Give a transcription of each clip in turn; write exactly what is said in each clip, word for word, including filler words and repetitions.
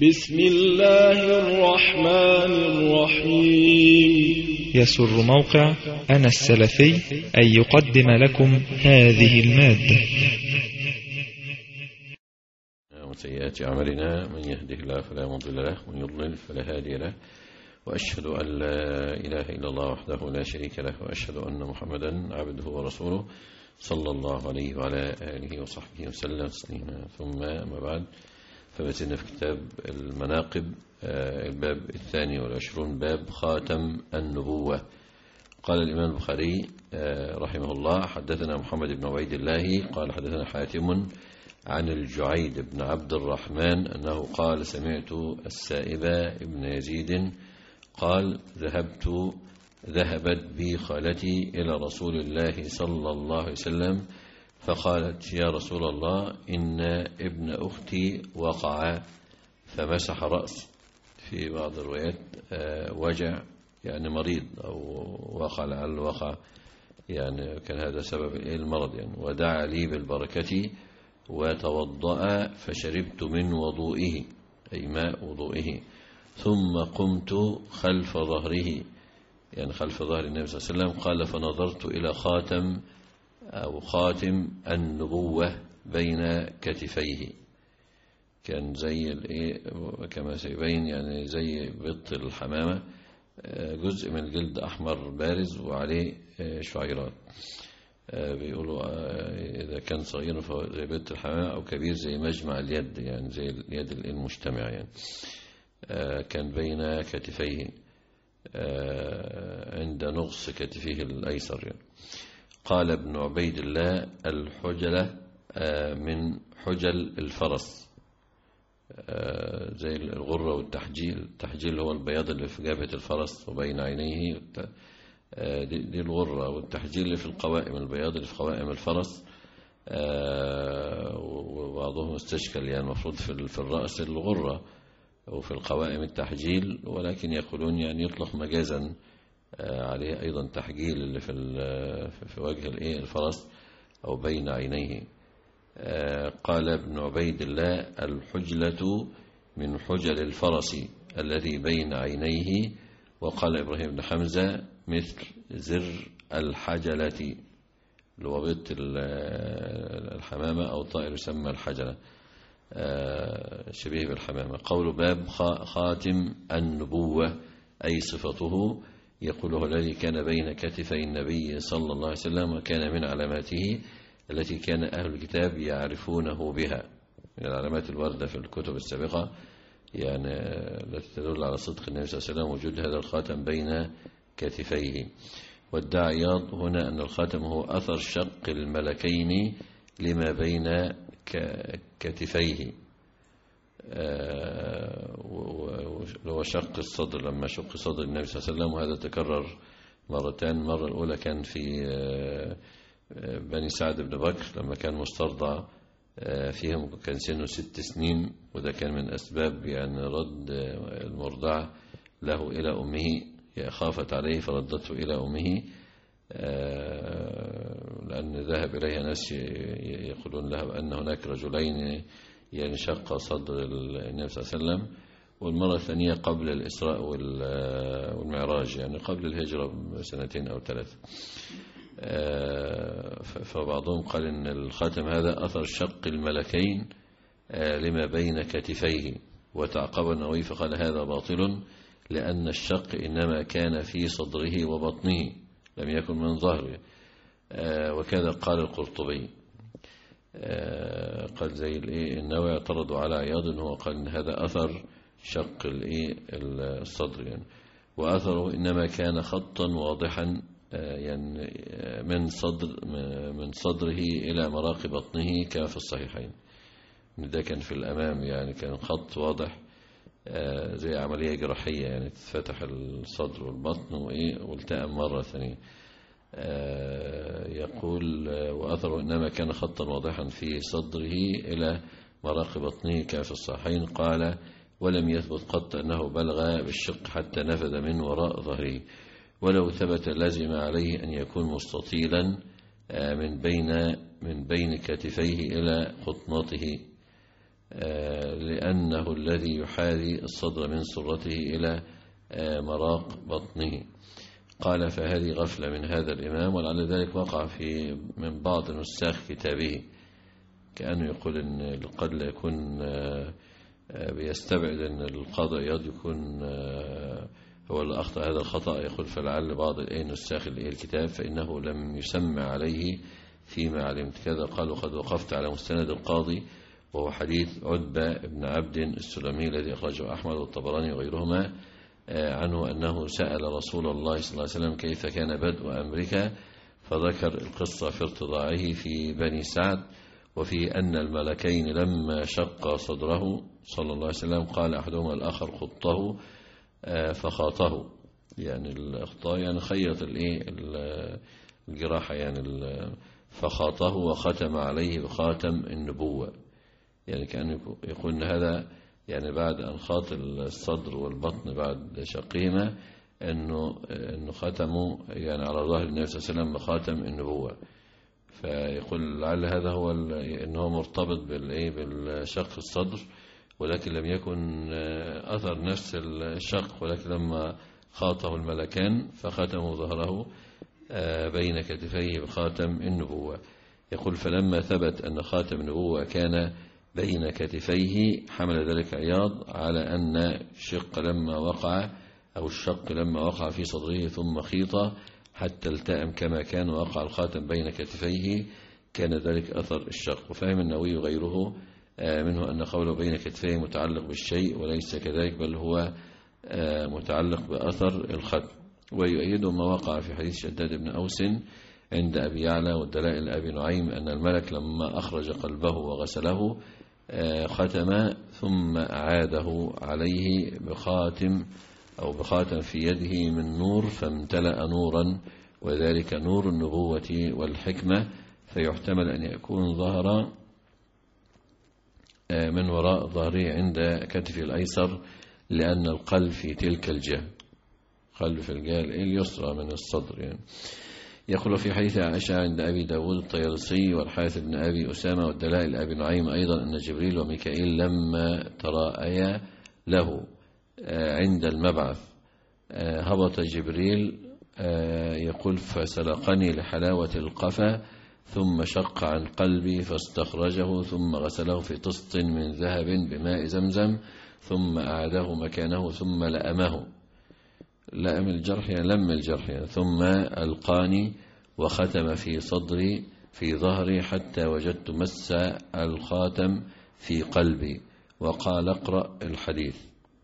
بسم الله الرحمن الرحيم. يسر موقع أنا السلفي أن يقدم لكم هذه المادة. وسيئات أعمالنا، من يهده الله فلا مضل له ومن يضلل فلا هادي له، وأشهد أن لا إله إلا الله وحده لا شريك له، وأشهد أن محمدا عبده ورسوله صلى الله عليه وعلى آله وصحبه وسلم تسليما. ثم أما بعد، فبتنا في كتاب المناقب الباب الثاني والعشرون، باب خاتم النبوة. قال الإمام البخاري رحمه الله: حدثنا محمد بن عبيد الله قال حدثنا حاتم عن الجعيد بن عبد الرحمن أنه قال: سمعت السائب بن يزيد قال: ذهبت ذهبت بي خالتي إلى رسول الله صلى الله عليه وسلم فقالت: يا رسول الله، إن ابن أختي وقع، فمسح رأسي. في بعض الروايات وجع يعني مريض، أو وقع لعل وقع يعني كان هذا سبب المرض يعني. ودعا لي بالبركة وتوضأ فشربت من وضوئه، أي ماء وضوئه، ثم قمت خلف ظهره، يعني خلف ظهر النبي صلى الله عليه وسلم. قال: فنظرت إلى خاتم أو خاتم النبوة بين كتفيه، كان زي الايه كما سيبين يعني زي بط الحمامة، جزء من الجلد أحمر بارز وعليه شعيرات. بيقولوا إذا كان صغير فهو زي بط الحمامة، أو كبير زي مجمع اليد، يعني زي اليد المجتمع يعني. كان بين كتفيه عند نغص كتفيه الأيسر يعني. قال ابن عبيد الله: الحجلة من حجل الفرس، زي الغرة والتحجيل. التحجيل هو البياض اللي في جبهة الفرس وبين عينيه، دي الغرة، والتحجيل اللي في القوائم، البياض اللي في قوائم الفرس. وبعضهم استشكل يعني المفروض في الرأس الغرة وفي القوائم التحجيل، ولكن يقولون يعني يطلق مجازا عليه أيضا تحجيل اللي في في وجه الايه الفرس أو بين عينيه. قال ابن عبيد الله: الحجلة من حجل الفرس الذي بين عينيه. وقال إبراهيم بن حمزة: مثل زر الحجلة، اللي هو بيض الحمامة أو طائر يسمى الحجلة، شبيه بالحمامة. قول باب خاتم النبوة، أي صفته. يقوله: الذي كان بين كتفي النبي صلى الله عليه وسلم، وكان من علاماته التي كان أهل الكتاب يعرفونه بها، من العلامات الواردة في الكتب السابقة يعني التي تدل على صدق النبي صلى الله عليه وسلم، وجود هذا الخاتم بين كتفيه. وادعى عياض هنا أن الخاتم هو أثر شق الملكين لما بين كتفيه، هو شق الصدر، لما شق صدر النبي صلى الله عليه وسلم. وهذا تكرر مرتين. المرة الأولى كان في بني سعد بن بكر لما كان مسترضع فيهم، كان سنه ست سنين، وده كان من أسباب يعني رد المرضع له إلى أمه، خافت عليه فردته إلى أمه، لأن ذهب إليها ناس يقولون لها أن هناك رجلين يعني شق صدر النبي صلى الله عليه وسلم. والمرة الثانية قبل الإسراء والمعراج، يعني قبل الهجرة بسنتين أو ثلاثة. فبعضهم قال إن الخاتم هذا أثر شق الملكين لما بين كتفيه. وتعقب النووي فقال: هذا باطل، لأن الشق إنما كان في صدره وبطنه، لم يكن من ظهره. وكذا قال القرطبي. قال زي الايه النووي اعترضوا على عياض انه هو قال ان هذا اثر شق الايه الصدر يعني. واثره انما كان خطا واضحا يعني من صدر من صدره الى مراقي بطنه كما في الصحيحين. ده كان في الامام يعني كان خط واضح زي عمليه جراحيه يعني، تفتح الصدر والبطن وايه والتئم مره ثانيه. يقول: وأثره إنما كان خطا واضحا في صدره إلى مراقي بطنه كما في الصحيحين. قال: ولم يثبت قط أنه بلغ بالشق حتى نفذ من وراء ظهره، ولو ثبت لزم عليه أن يكون مستطيلا من بين من بين كتفيه إلى خطنته، لأنه الذي يحاذي الصدر من سرته إلى مراق بطنه. قال فهذه غفلة من هذا الإمام، ولعل ذلك وقع في من بعض نساخ كتابه، كأنه يقول أن قد لا يكون بيستبعد أن القاضي عياض يكون هو اللي أخطأ هذا الخطأ. يقول فلعل بعض نساخ الكتاب فإنه لم يسمى عليه فيما علمت كذا. قالوا قد وقفت على مستند القاضي، وهو حديث عتبة بن عبد السلمي الذي أخرجه أحمد والطبراني وغيرهما عنه أنه سأل رسول الله صلى الله عليه وسلم كيف كان بدء أمرك، فذكر القصة في ارتضاعه في بني سعد، وفي أن الملكين لما شق صدره صلى الله عليه وسلم قال أحدهما الآخر خطه فخاطه، يعني الأخطاء يعني خيط الجراحة، يعني فخاطه وختم عليه بخاتم النبوة. يعني كان يقول أن هذا يعني بعد أن خاط الصدر والبطن بعد شقهما أنه أنه ختموا يعني على ظهر النبي صلى الله عليه وسلم بخاتم النبوة. فيقول لعل هذا هو أنه مرتبط بالإيه بالشق الصدر، ولكن لم يكن أثر نفس الشق، ولكن لما خاطه الملكان فختموا ظهره بين كتفيه بخاتم النبوة. يقول فلما ثبت أن خاتم النبوة كان بين كتفيه حمل ذلك عياض على أن الشق لما وقع أو الشق لما وقع في صدره ثم خيط حتى التأم كما كان وقع الخاتم بين كتفيه كان ذلك أثر الشق. وفهم النووي غيره منه أن قوله بين كتفيه متعلق بالشيء وليس كذلك، بل هو متعلق بأثر الختم. ويؤيده ما وقع في حديث شداد بن أوس عند أبي يعلى والدلائل أبي نعيم أن الملك لما أخرج قلبه وغسله ختم ثم أعاده عليه بخاتم أو بخاتم في يده من نور فامتلأ نورا، وذلك نور النبوة والحكمة، فيحتمل أن يكون ظهر من وراء ظهره عند كتفه الأيسر، لأن القلب في تلك الجهة، قلب في الجهة اليسرى من الصدر يعني. يقول في حديث عائشة عند أبي داود الطيالسي والحارث بن أبي أسامة والدلائل أبي نعيم أيضا أن جبريل وميكائيل لما تراءيا له عند المبعث هبط جبريل يقول فسلقني لحلاوة القفا ثم شق عن قلبي فاستخرجه ثم غسله في طست من ذهب بماء زمزم ثم أعاده مكانه ثم لأمه، لأم الجرح يعني لم الجرح يعني، ثم ألقاني وختم في صدري في ظهري حتى وجدت مس الخاتم في قلبي وقال اقرأ الحديث.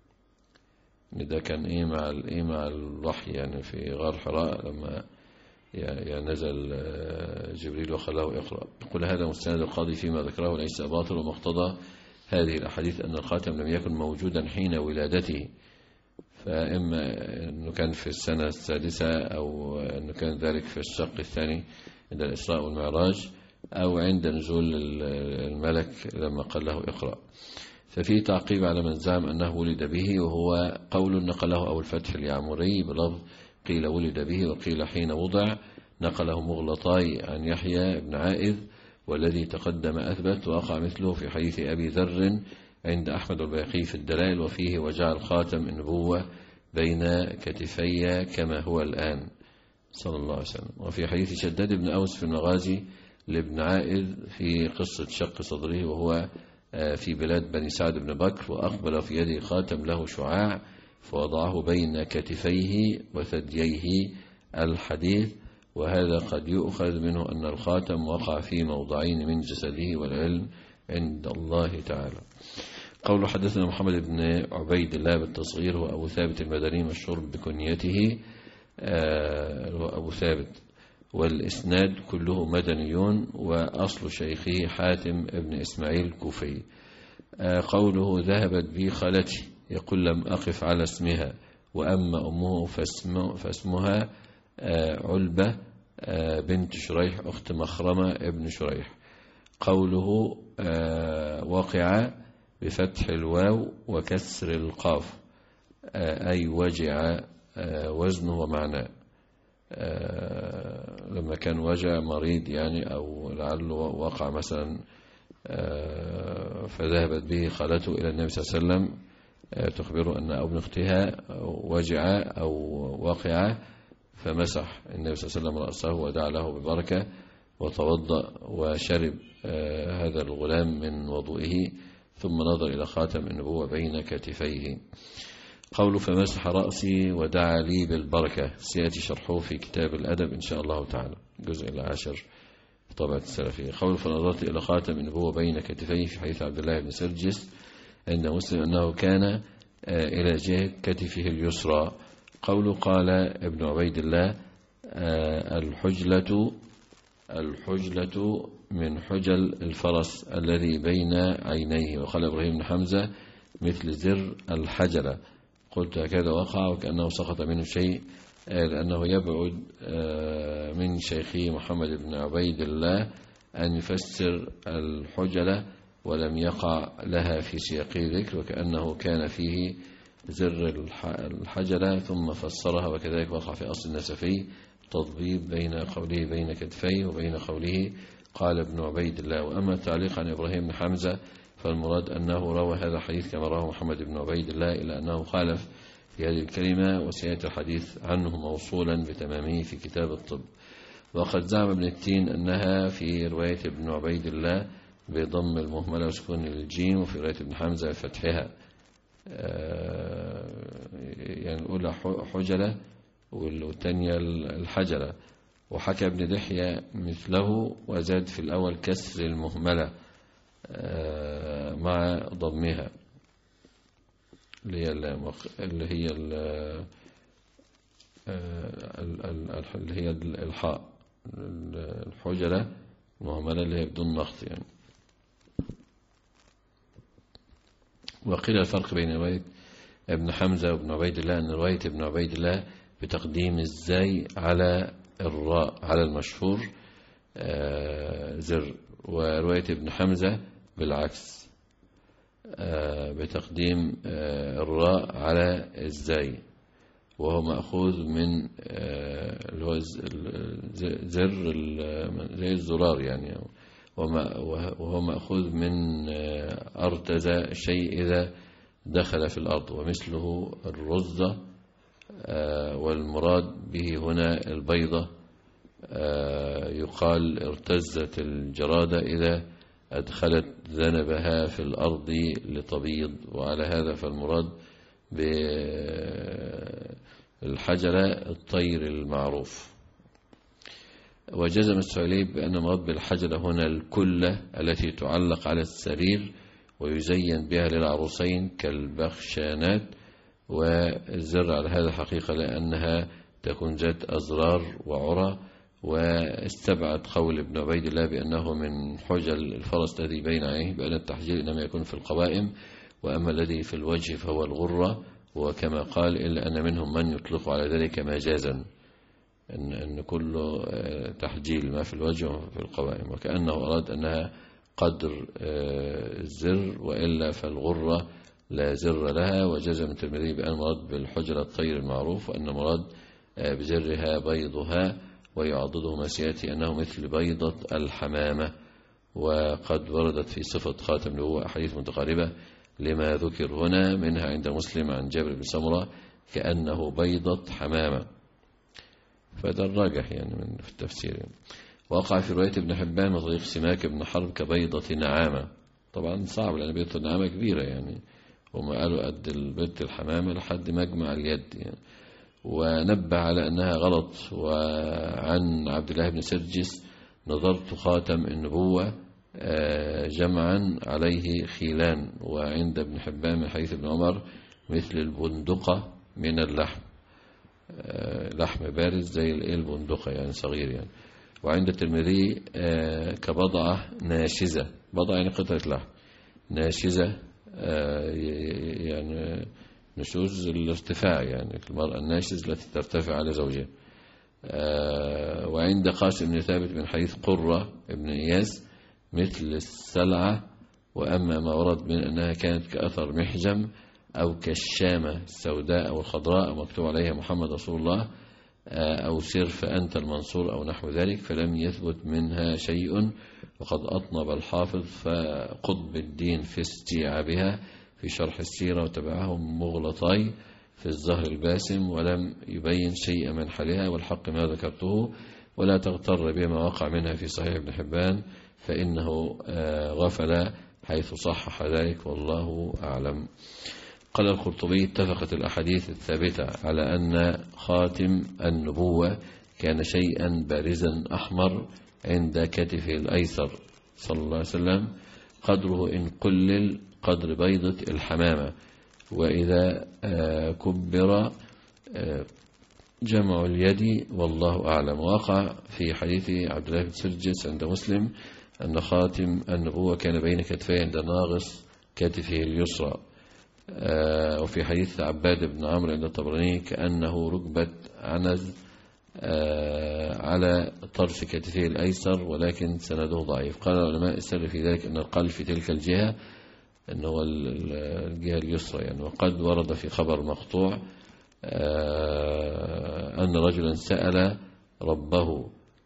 ده كان إيه مع الإيه مع الوحي يعني في غار حراء لما يعني نزل جبريل وخلاه اقرأ. يقول هذا مستند القاضي فيما ذكره ليس باطل، ومقتضى هذه الأحاديث أن الخاتم لم يكن موجودا حين ولادته، فإما أنه كان في السنة السادسة أو أنه كان ذلك في الشق الثاني عند الإسراء والمعراج أو عند نزول الملك لما قال له اقرأ. ففي تعقيب على من زعم أنه ولد به، وهو قول نقله أبو الفتح اليعمري بلفظ قيل ولد به وقيل حين وضع، نقله مغلطاي عن يحيى بن عائذ والذي تقدم أثبت، وقع مثله في حديث أبي ذر عند أحمد البيهقي في الدلائل وفيه وجعل خاتم النبوة بين كتفي كما هو الآن صلى الله عليه وسلم. وفي حديث شداد بن أوس في المغازي لابن عائذ في قصة شق صدره وهو في بلاد بني سعد بن بكر، وأقبل في يده خاتم له شعاع فوضعه بين كتفيه وثدييه الحديث. وهذا قد يؤخذ منه أن الخاتم وقع في موضعين من جسده والعلم عند الله تعالى. قول حدثنا محمد بن عبيد الله بالتصغير هو أبو ثابت المدني مشهور بكنيته هو أبو ثابت، والإسناد كله مدنيون، وأصل شيخه حاتم ابن إسماعيل الكوفي. قوله ذهبت بي خالتي يقول لم أقف على اسمها، وأما أمه فاسمه فاسمها علبة بنت شريح أخت مخرمة ابن شريح. قوله وقع بفتح الواو وكسر القاف أي وجع وزنه ومعناه، لما كان وجع مريض يعني، أو لعله وقع مثلا فذهبت به خالته إلى النبي صلى الله عليه وسلم تخبره أن ابن أختها وجع أو وقع، فمسح النبي صلى الله عليه وسلم رأسه ودعا له ببركة وتوضأ وشرب هذا الغلام من وضوئه، ثم نظر إلى خاتم النبوة بين كتفيه. قوله فمسح رأسي ودعا لي بالبركة سيأتي شرحه في كتاب الأدب إن شاء الله تعالى الجزء العاشر طبعة السلفية. قوله فنظرت إلى خاتم النبوة بين كتفيه في حديث عبد الله بن سرجس عند مسلم أنه كان إلى جهة كتفه اليسرى. قوله قال ابن عبيد الله الحجلة الحجلة من حجل الفرس الذي بين عينيه، وقال إبراهيم بن حمزة مثل زر الحجلة. قلت هكذا وقع وكأنه سقط منه شيء، لأنه يبعد من شيخي محمد بن عبيد الله أن يفسر الحجلة ولم يقع لها في سياق ذكر، وكأنه كان فيه زر الحجلة ثم فسرها، وكذلك وقع في أصل النسفي تضبيب بين قوله بين كتفيه وبين قوله قال ابن عبيد الله. وأما التعليق عن إبراهيم بن حمزة فالمراد أنه روى هذا الحديث كما رواه محمد بن عبيد الله، إلا أنه خالف في هذه الكلمة، وسيأتي الحديث عنه موصولا بتمامه في كتاب الطب. وقد زعم ابن التين أنها في رواية ابن عبيد الله بضم المهملة وسكون الجيم، وفي رواية ابن حمزة بفتحها، يعني الأولى حجلة والثانية الحجلة. وحكى ابن دحية مثله وزاد في الأول كسر المهملة مع ضمها اللي هي اللي هي اللي هي الحاء، الحجلة المهملة اللي هي بدون نقط يعني. وقيل الفرق بين رواية ابن حمزة وابن عبيد الله أن رواية ابن عبيد الله بتقديم الزاي على الراء على المشهور زر، ورواية ابن حمزة بالعكس بتقديم الراء على الزاي، وهو مأخوذ من اللي هو زر زي الزرار يعني، وهو مأخوذ من أرتز الشيء إذا دخل في الأرض، ومثله الرزة، والمراد به هنا البيضة. يقال ارتزت الجرادة إذا أدخلت ذنبها في الأرض لتبيض، وعلى هذا فالمراد بالحجلة الطير المعروف. وجزم السعلي بأن مراد بالحجلة هنا الكلة التي تعلق على السرير ويزين بها للعروسين كالبخشانات، والزر على هذا حقيقة لأنها تكون ذات أزرار وعرى. واستبعد قول ابن عبيد الله بأنه من حجل الفرس الذي بين عينيه، بأن التحجيل إنما يكون في القوائم، وأما الذي في الوجه فهو الغرة، وكما قال إلا أن منهم من يطلق على ذلك مجازا أن, أن كل تحجيل ما في الوجه وفي القوائم، وكأنه أراد أنها قدر الزر، وإلا فالغرة لا زر لها. وجزم الترمذي بأن مراد بالحجرة الطير المعروف، وأن مراد بزرها بيضها، ويعضده ما سيأتي أنه مثل بيضة الحمامة. وقد وردت في صفة خاتم النبوة أحاديث متقاربة لما ذكر هنا، منها عند مسلم عن جابر بن سمرة كأنه بيضة حمامة، فده الراجح يعني من في التفسير يعني. وقع في رواية ابن حبان من طريق سماك بن حرب كبيضة نعامة، طبعا صعب لأن بيضة النعامة كبيرة يعني، هم قالوا قد البيضة الحمامة لحد مجمع اليد يعني. ونبه على أنها غلط. وعن عبد الله بن سرجس نظرت خاتم النبوة جمعا عليه خيلان. وعند ابن حبان من حديث ابن عمر مثل البندقة من اللحم، لحم بارز زي البندقة يعني صغير يعني. وعند الترمذي كبضعة ناشزة، بضعة يعني قطعة لحم ناشزة يعني نشوز الارتفاع يعني، المرأة الناشز التي ترتفع على زوجها. وعند قاسم بن ثابت من حديث قرة ابن إياس مثل السلعة. وأما ما ورد من أنها كانت كأثر محجم أو كالشامة السوداء أو الخضراء مكتوب عليها محمد رسول الله، أو سر فأنت المنصور أو نحو ذلك، فلم يثبت منها شيء. وقد أطنب الحافظ فقطب الدين في استيعابها في شرح السيرة، وتبعهم مغلطاي في الزهر الباسم، ولم يبين شيء من حالها، والحق ما ذكرته، ولا تغتر بما وقع منها في صحيح ابن حبان فإنه غفل حيث صحح ذلك، والله أعلم. قال القرطبي: اتفقت الأحاديث الثابتة على أن خاتم النبوة كان شيئا بارزا أحمر عند كتفه الأيسر صلى الله عليه وسلم، قدره إن قلل قدر بيضة الحمامة، وإذا كبر جمع اليد، والله أعلم. وقع في حديث عبد الله بن سرجس عند مسلم أن خاتم النبوة كان بين كتفيه عند ناغص كتفه اليسرى. وفي حديث عباد بن عمرو عند الطبراني كأنه ركبة عنز على طرف كتفه الأيسر، ولكن سنده ضعيف. قال العلماء السر في ذلك أن القلب في تلك الجهة أنه هو الجهة اليسرى يعني. وقد ورد في خبر مقطوع أن رجلا سأل ربه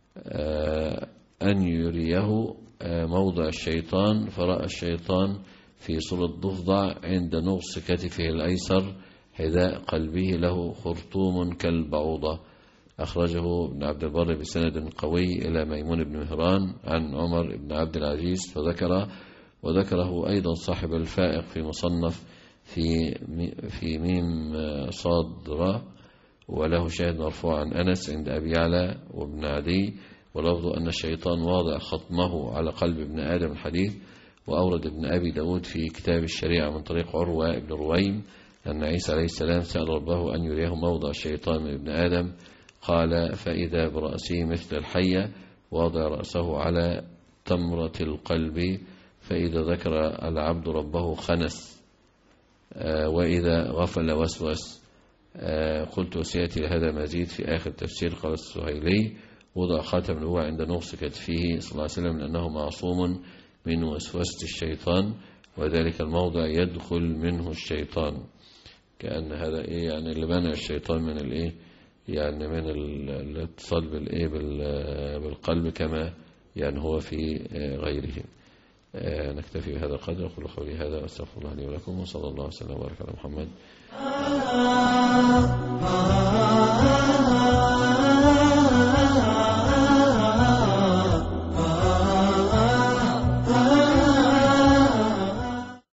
أن يريه موضع الشيطان، فرأى الشيطان في صورة ضفدع عند نغص كتفه الأيسر حذاء قلبه له خرطوم كالبعوضة. أخرجه ابن عبد البر بسند قوي إلى ميمون بن مهران عن عمر بن عبد العزيز فذكر، وذكره أيضا صاحب الفائق في مصنف في في ميم صاد را، وله شاهد مرفوع عن أنس عند أبي يعلى وابن عدي، ولفظ أن الشيطان واضع خطمه على قلب ابن آدم الحديث. وأورد ابن أبي داود في كتاب الشريعة من طريق عروة بن رويم أن عيسى عليه السلام سأل ربه أن يريه موضع الشيطان من ابن آدم، قال: فإذا برأسه مثل الحية واضع رأسه على تمرة القلب، فإذا ذكر العبد ربه خنس، وإذا غفل وسوس. قلت وسيأتي لهذا مزيد في آخر تفسير. قال السهيلي: وضع خاتم النبوة عند نغص كتفه صلى الله عليه وسلم لأنه معصوم من وسوسة الشيطان، وذلك الموضع يدخل منه الشيطان. كأن هذا إيه يعني اللي منع الشيطان من الإيه يعني من الاتصال بالإيه بالقلب كما يعني هو في غيره. نكتفي بهذا القدر. أقول قولي هذا وأستغفر الله لي ولكم، وصلى الله وسلم وبارك على محمد.